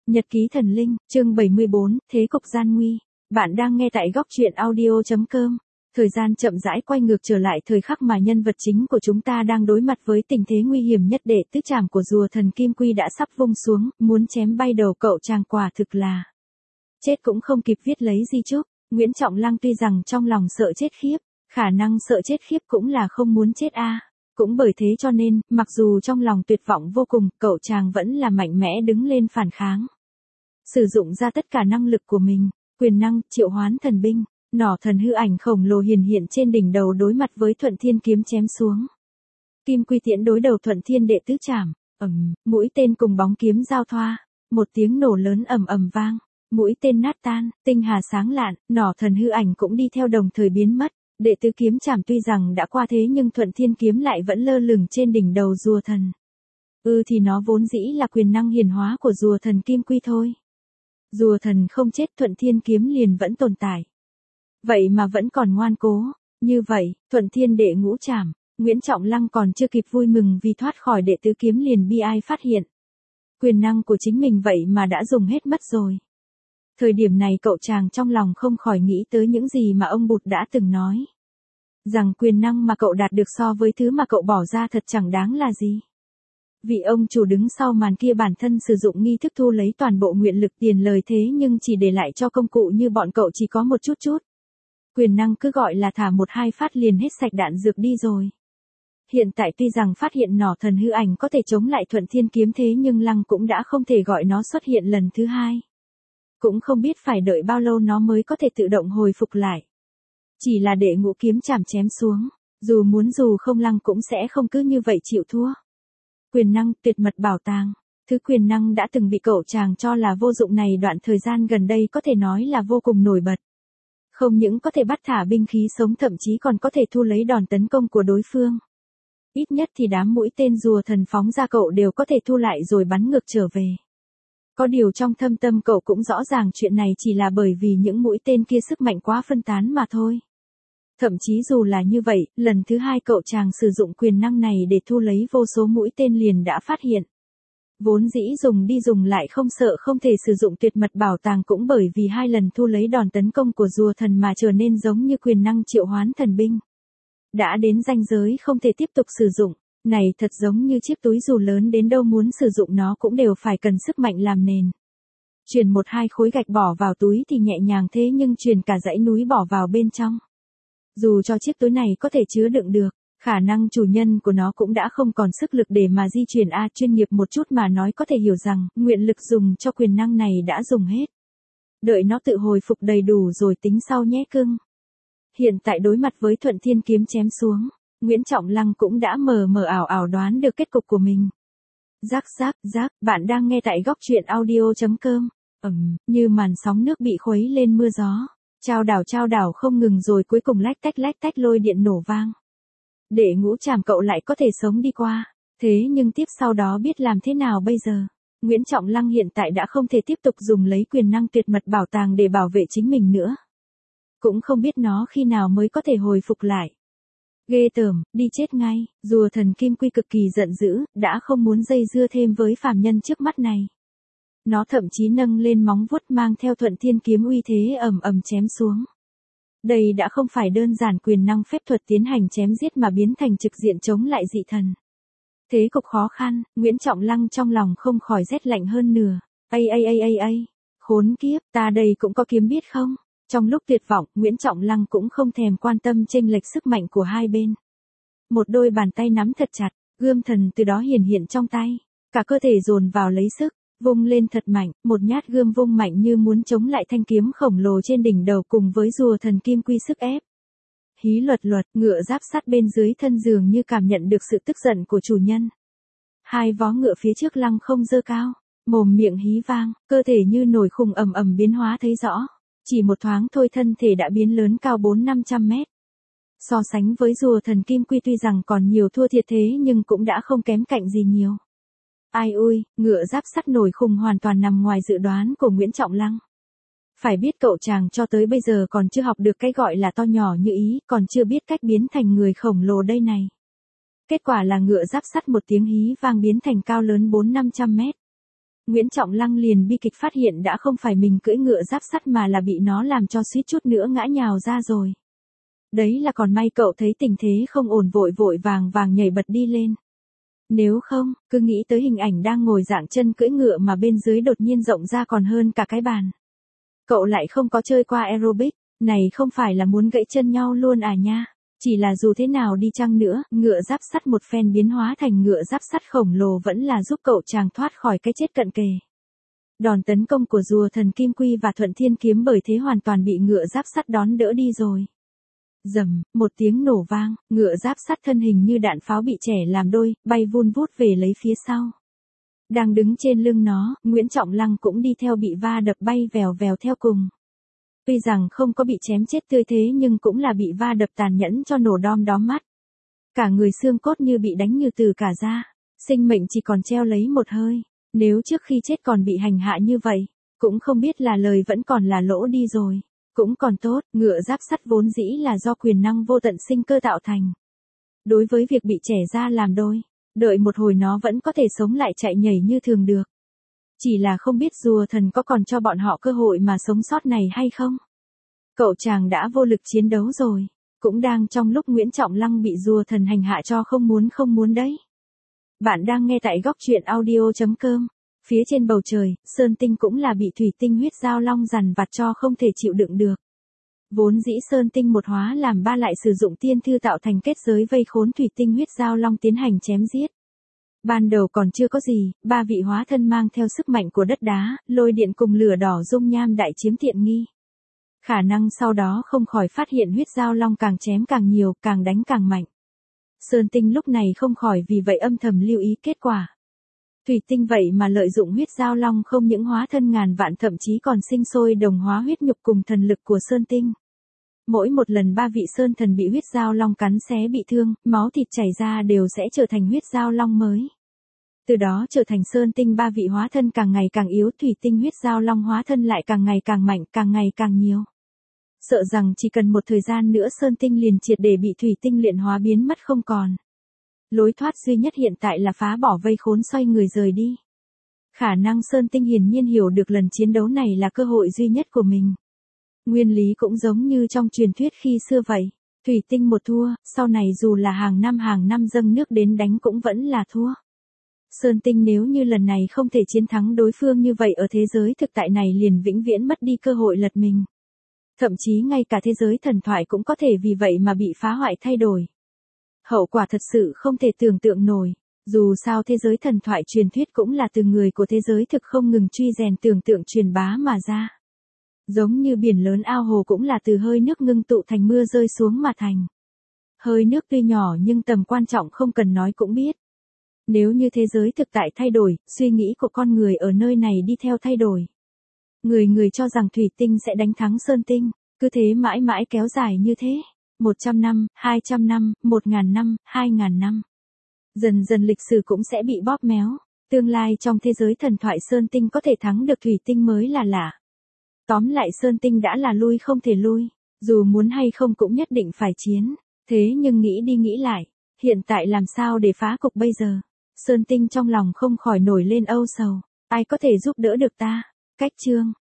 Nhật ký thần linh, chương 74, thế cục gian nguy. Bạn đang nghe tại góc truyện audio.com. Thời gian chậm rãi quay ngược trở lại thời khắc mà nhân vật chính của chúng ta đang đối mặt với tình thế nguy hiểm nhất. Đệ tứ trảm của rùa thần Kim Quy đã sắp vung xuống, muốn chém bay đầu cậu chàng, quả thực là chết cũng không kịp viết lấy di chúc. Nguyễn Trọng Lăng tuy rằng trong lòng sợ chết khiếp, khả năng sợ chết khiếp cũng là không muốn chết a. Cũng bởi thế cho nên, mặc dù trong lòng tuyệt vọng vô cùng, cậu chàng vẫn là mạnh mẽ đứng lên phản kháng. Sử dụng ra tất cả năng lực của mình, quyền năng, triệu hoán thần binh, nỏ thần hư ảnh khổng lồ hiển hiện trên đỉnh đầu đối mặt với Thuận Thiên kiếm chém xuống. Kim Quy tiễn đối đầu Thuận Thiên đệ tứ trảm, mũi tên cùng bóng kiếm giao thoa, một tiếng nổ lớn ầm ầm vang, mũi tên nát tan, tinh hà sáng lạn, nỏ thần hư ảnh cũng đi theo đồng thời biến mất. Đệ tứ kiếm chảm tuy rằng đã qua thế nhưng Thuận Thiên kiếm lại vẫn lơ lửng trên đỉnh đầu rùa thần. Thì nó vốn dĩ là quyền năng hiển hóa của rùa thần Kim Quy thôi. Rùa thần không chết, Thuận Thiên kiếm liền vẫn tồn tại. Vậy mà vẫn còn ngoan cố. Như vậy, Thuận Thiên đệ ngũ trảm, Nguyễn Trọng Lăng còn chưa kịp vui mừng vì thoát khỏi đệ tứ kiếm liền bi ai phát hiện. Quyền năng của chính mình vậy mà đã dùng hết mất rồi. Thời điểm này cậu chàng trong lòng không khỏi nghĩ tới những gì mà ông Bụt đã từng nói. Rằng quyền năng mà cậu đạt được so với thứ mà cậu bỏ ra thật chẳng đáng là gì. Vị ông chủ đứng sau màn kia bản thân sử dụng nghi thức thu lấy toàn bộ nguyện lực tiền lời thế nhưng chỉ để lại cho công cụ như bọn cậu chỉ có một chút. Quyền năng cứ gọi là thả một hai phát liền hết sạch đạn dược đi rồi. Hiện tại tuy rằng phát hiện nỏ thần hư ảnh có thể chống lại Thuận Thiên kiếm thế nhưng Lăng cũng đã không thể gọi nó xuất hiện lần thứ hai. Cũng không biết phải đợi bao lâu nó mới có thể tự động hồi phục lại. Chỉ là để ngũ kiếm chảm chém xuống, dù muốn dù không Lăng cũng sẽ không cứ như vậy chịu thua. Quyền năng tuyệt mật bảo tàng, thứ quyền năng đã từng bị cậu chàng cho là vô dụng này đoạn thời gian gần đây có thể nói là vô cùng nổi bật. Không những có thể bắt thả binh khí sống thậm chí còn có thể thu lấy đòn tấn công của đối phương. Ít nhất thì đám mũi tên rùa thần phóng ra cậu đều có thể thu lại rồi bắn ngược trở về. Có điều trong thâm tâm cậu cũng rõ ràng chuyện này chỉ là bởi vì những mũi tên kia sức mạnh quá phân tán mà thôi. Thậm chí dù là như vậy, lần thứ hai cậu chàng sử dụng quyền năng này để thu lấy vô số mũi tên liền đã phát hiện. Vốn dĩ dùng đi dùng lại không sợ không thể sử dụng tuyệt mật bảo tàng cũng bởi vì hai lần thu lấy đòn tấn công của rùa thần mà trở nên giống như quyền năng triệu hoán thần binh. Đã đến ranh giới không thể tiếp tục sử dụng, này thật giống như chiếc túi dù lớn đến đâu muốn sử dụng nó cũng đều phải cần sức mạnh làm nền. Truyền một hai khối gạch bỏ vào túi thì nhẹ nhàng thế nhưng truyền cả dãy núi bỏ vào bên trong. Dù cho chiếc túi này có thể chứa đựng được, khả năng chủ nhân của nó cũng đã không còn sức lực để mà di chuyển chuyên nghiệp một chút mà nói có thể hiểu rằng, nguyện lực dùng cho quyền năng này đã dùng hết. Đợi nó tự hồi phục đầy đủ rồi tính sau nhé cưng. Hiện tại đối mặt với Thuận Thiên kiếm chém xuống, Nguyễn Trọng Lăng cũng đã mờ mờ ảo ảo đoán được kết cục của mình. Rác, bạn đang nghe tại góc truyện audio.com. Như màn sóng nước bị khuấy lên mưa gió. Chao đảo không ngừng rồi cuối cùng lách tách lôi điện nổ vang. Để ngũ trảm cậu lại có thể sống đi qua. Thế nhưng tiếp sau đó biết làm thế nào bây giờ? Nguyễn Trọng Lăng hiện tại đã không thể tiếp tục dùng lấy quyền năng tuyệt mật bảo tàng để bảo vệ chính mình nữa. Cũng không biết nó khi nào mới có thể hồi phục lại. Ghê tởm, đi chết ngay. Rùa thần Kim Quy cực kỳ giận dữ, đã không muốn dây dưa thêm với phàm nhân trước mắt này. Nó thậm chí nâng lên móng vuốt mang theo Thuận Thiên kiếm uy thế ầm chém xuống. Đây đã không phải đơn giản quyền năng phép thuật tiến hành chém giết mà biến thành trực diện chống lại dị thần. Thế cục khó khăn, Nguyễn Trọng Lăng trong lòng không khỏi rét lạnh hơn nửa. Khốn kiếp, ta đây cũng có kiếm biết không? Trong lúc tuyệt vọng, Nguyễn Trọng Lăng cũng không thèm quan tâm chênh lệch sức mạnh của hai bên. Một đôi bàn tay nắm thật chặt, gươm thần từ đó hiển hiện trong tay. Cả cơ thể dồn vào lấy sức. Vung lên thật mạnh, một nhát gươm vung mạnh như muốn chống lại thanh kiếm khổng lồ trên đỉnh đầu cùng với rùa thần Kim Quy sức ép. Hí luật, ngựa giáp sắt bên dưới thân dường như cảm nhận được sự tức giận của chủ nhân. Hai vó ngựa phía trước Lăng không giơ cao, mồm miệng hí vang, cơ thể như nổi khùng ầm biến hóa thấy rõ. Chỉ một thoáng thôi thân thể đã biến lớn cao 400-500 mét. So sánh với rùa thần Kim Quy tuy rằng còn nhiều thua thiệt thế nhưng cũng đã không kém cạnh gì nhiều. Ai ui, ngựa giáp sắt nổi khùng hoàn toàn nằm ngoài dự đoán của Nguyễn Trọng Lăng. Phải biết cậu chàng cho tới bây giờ còn chưa học được cái gọi là to nhỏ như ý, còn chưa biết cách biến thành người khổng lồ đây này. Kết quả là ngựa giáp sắt một tiếng hí vang biến thành cao lớn 400-500 mét. Nguyễn Trọng Lăng liền bi kịch phát hiện đã không phải mình cưỡi ngựa giáp sắt mà là bị nó làm cho suýt chút nữa ngã nhào ra rồi. Đấy là còn may cậu thấy tình thế không ổn vội vội vàng vàng nhảy bật đi lên. Nếu không, cứ nghĩ tới hình ảnh đang ngồi dạng chân cưỡi ngựa mà bên dưới đột nhiên rộng ra còn hơn cả cái bàn. Cậu lại không có chơi qua aerobic, này không phải là muốn gãy chân nhau luôn à nha. Chỉ là dù thế nào đi chăng nữa, ngựa giáp sắt một phen biến hóa thành ngựa giáp sắt khổng lồ vẫn là giúp cậu chàng thoát khỏi cái chết cận kề. Đòn tấn công của rùa thần Kim Quy và Thuận Thiên Kiếm bởi thế hoàn toàn bị ngựa giáp sắt đón đỡ đi rồi. Rầm, một tiếng nổ vang, ngựa giáp sắt thân hình như đạn pháo bị chẻ làm đôi, bay vun vút về lấy phía sau. Đang đứng trên lưng nó, Nguyễn Trọng Lăng cũng đi theo bị va đập bay vèo vèo theo cùng. Tuy rằng không có bị chém chết tươi thế nhưng cũng là bị va đập tàn nhẫn cho nổ đom đóm mắt. Cả người xương cốt như bị đánh như từ cả ra, sinh mệnh chỉ còn treo lấy một hơi. Nếu trước khi chết còn bị hành hạ như vậy, cũng không biết là lời vẫn còn là lỗ đi rồi. Cũng còn tốt, ngựa giáp sắt vốn dĩ là do quyền năng vô tận sinh cơ tạo thành. Đối với việc bị chẻ ra làm đôi, đợi một hồi nó vẫn có thể sống lại chạy nhảy như thường được. Chỉ là không biết rùa thần có còn cho bọn họ cơ hội mà sống sót này hay không? Cậu chàng đã vô lực chiến đấu rồi, cũng đang trong lúc Nguyễn Trọng Lăng bị rùa thần hành hạ cho không muốn đấy. Bạn đang nghe tại góc truyện audio.com. Phía trên bầu trời, Sơn Tinh cũng là bị thủy tinh huyết giao long dằn vặt cho không thể chịu đựng được. Vốn dĩ Sơn Tinh một hóa làm ba lại sử dụng tiên thư tạo thành kết giới vây khốn thủy tinh huyết giao long tiến hành chém giết. Ban đầu còn chưa có gì, ba vị hóa thân mang theo sức mạnh của đất đá, lôi điện cùng lửa đỏ dung nham đại chiếm tiện nghi. Khả năng sau đó không khỏi phát hiện huyết giao long càng chém càng nhiều, càng đánh càng mạnh. Sơn Tinh lúc này không khỏi vì vậy âm thầm lưu ý kết quả. Thủy tinh vậy mà lợi dụng huyết giao long không những hóa thân ngàn vạn thậm chí còn sinh sôi đồng hóa huyết nhục cùng thần lực của Sơn Tinh. Mỗi một lần ba vị Sơn thần bị huyết giao long cắn xé bị thương, máu thịt chảy ra đều sẽ trở thành huyết giao long mới. Từ đó trở thành Sơn Tinh ba vị hóa thân càng ngày càng yếu, thủy tinh huyết giao long hóa thân lại càng ngày càng mạnh, càng ngày càng nhiều. Sợ rằng chỉ cần một thời gian nữa Sơn Tinh liền triệt để bị thủy tinh luyện hóa biến mất không còn. Lối thoát duy nhất hiện tại là phá bỏ vây khốn xoay người rời đi. Khả năng Sơn Tinh hiển nhiên hiểu được lần chiến đấu này là cơ hội duy nhất của mình. Nguyên lý cũng giống như trong truyền thuyết khi xưa vậy. Thủy tinh một thua, sau này dù là hàng năm dâng nước đến đánh cũng vẫn là thua. Sơn Tinh nếu như lần này không thể chiến thắng đối phương như vậy ở thế giới thực tại này liền vĩnh viễn mất đi cơ hội lật mình. Thậm chí ngay cả thế giới thần thoại cũng có thể vì vậy mà bị phá hoại thay đổi. Hậu quả thật sự không thể tưởng tượng nổi, dù sao thế giới thần thoại truyền thuyết cũng là từ người của thế giới thực không ngừng truy rèn tưởng tượng truyền bá mà ra. Giống như biển lớn ao hồ cũng là từ hơi nước ngưng tụ thành mưa rơi xuống mà thành. Hơi nước tuy nhỏ nhưng tầm quan trọng không cần nói cũng biết. Nếu như thế giới thực tại thay đổi, suy nghĩ của con người ở nơi này đi theo thay đổi. Người cho rằng thủy tinh sẽ đánh thắng Sơn Tinh, cứ thế mãi mãi kéo dài như thế. 100 năm, 200 năm, 1000 năm, 2000 năm. Dần dần lịch sử cũng sẽ bị bóp méo. Tương lai trong thế giới thần thoại Sơn Tinh có thể thắng được thủy tinh mới là lạ. Tóm lại Sơn Tinh đã là lui không thể lui. Dù muốn hay không cũng nhất định phải chiến. Thế nhưng nghĩ đi nghĩ lại. Hiện tại làm sao để phá cục bây giờ? Sơn Tinh trong lòng không khỏi nổi lên âu sầu. Ai có thể giúp đỡ được ta? Cách chương.